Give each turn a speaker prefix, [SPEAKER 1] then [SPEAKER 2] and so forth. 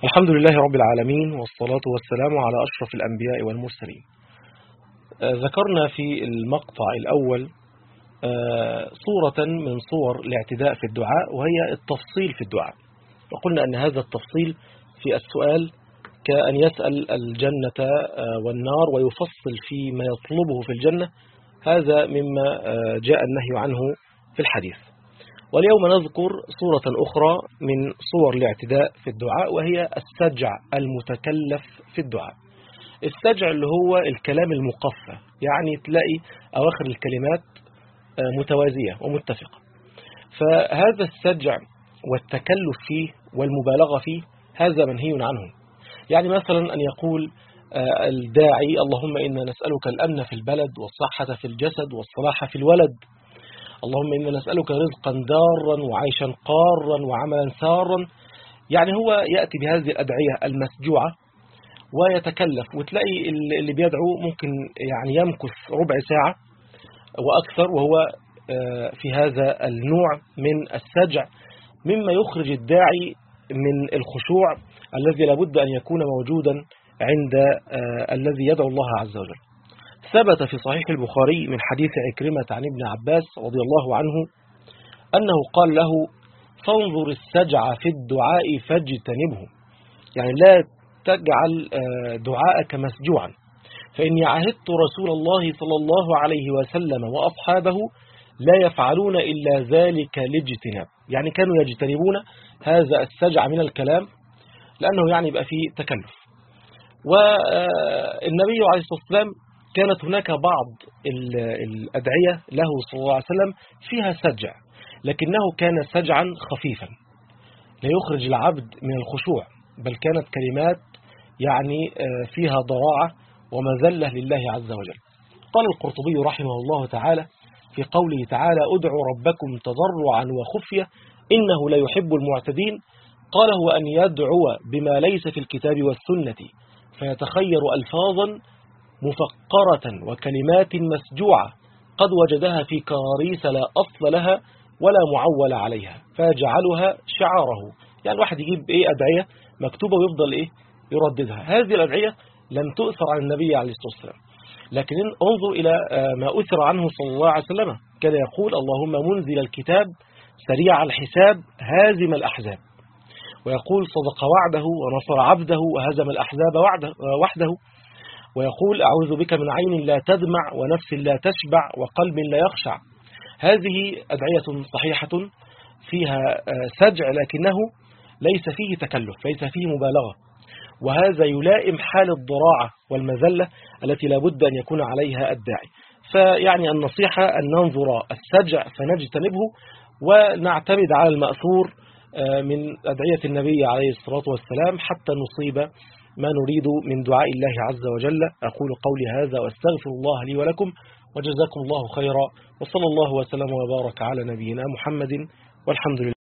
[SPEAKER 1] الحمد لله رب العالمين، والصلاة والسلام على أشرف الأنبياء والمرسلين. ذكرنا في المقطع الأول صورة من صور الاعتداء في الدعاء، وهي التفصيل في الدعاء. وقلنا أن هذا التفصيل في السؤال كأن يسأل الجنة والنار ويفصل فيما يطلبه في الجنة، هذا مما جاء النهي عنه في الحديث. واليوم نذكر صورة أخرى من صور الاعتداء في الدعاء، وهي السجع المتكلف في الدعاء. السجع اللي هو الكلام المقفى، يعني تلاقي أواخر الكلمات متوازية ومتفقة. فهذا السجع والتكلف فيه والمبالغة فيه هذا منهي عنه. يعني مثلا أن يقول الداعي: اللهم إنا نسألك الأمن في البلد والصحة في الجسد والصلاح في الولد، اللهم إنا نسألك رزقا دارا وعيشا قارا وعملا سارا. يعني هو يأتي بهذه الأدعية المسجوعة ويتكلف، وتلاقي اللي بيدعو ممكن يعني يمكث ربع ساعة وأكثر وهو في هذا النوع من السجع، مما يخرج الداعي من الخشوع الذي لابد أن يكون موجودا عند الذي يدعو الله عز وجل. ثبت في صحيح البخاري من حديث عكرمة عن ابن عباس رضي الله عنه أنه قال له: فانظر السجع في الدعاء فاجتنبه، يعني لا تجعل دعاءك مسجوعا، فإني عهدت رسول الله صلى الله عليه وسلم وأصحابه لا يفعلون إلا ذلك لاجتناب. يعني كانوا يجتنبون هذا السجع من الكلام لأنه يعني يبقى فيه تكلف. والنبي عليه الصلاة والسلام كانت هناك بعض الأدعية له صلى الله عليه وسلم فيها سجع، لكنه كان سجعا خفيفا لا يخرج العبد من الخشوع، بل كانت كلمات يعني فيها ضراعة ومذلة لله عز وجل. قال القرطبي رحمه الله تعالى في قوله تعالى: ادعوا ربكم تضرعا وخفية إنه لا يحب المعتدين، قال: هو أن يدعو بما ليس في الكتاب والسنة فيتخير ألفاظا مفقرة وكلمات مسجوعة قد وجدها في كراريس لا أصل لها ولا معول عليها فيجعلها شعاره. يعني واحد يجيب أدعية مكتوبة ويفضل يرددها. هذه الأدعية لم تؤثر عن النبي عليه الصلاة والسلام، لكن انظر إلى ما أثر عنه صلى الله عليه وسلم. كان يقول: اللهم منزل الكتاب سريع الحساب هازم الأحزاب، ويقول: صدق وعده ونصر عبده وهزم الأحزاب وحده، ويقول: أعوذ بك من عين لا تدمع ونفس لا تشبع وقلب لا يخشع. هذه أدعية صحيحة فيها سجع، لكنه ليس فيه تكلف، ليس فيه مبالغة، وهذا يلائم حال الضراعة والمذلة التي لابد أن يكون عليها الداعي. فيعني النصيحة أن ننظر السجع فنجتنبه، ونعتمد على المأثور من أدعية النبي عليه الصلاة والسلام حتى نصيب ما نريد من دعاء الله عز وجل. أقول قولي هذا وأستغفر الله لي ولكم، وجزاكم الله خيرا، وصلى الله وسلم وبارك على نبينا محمد، والحمد لله.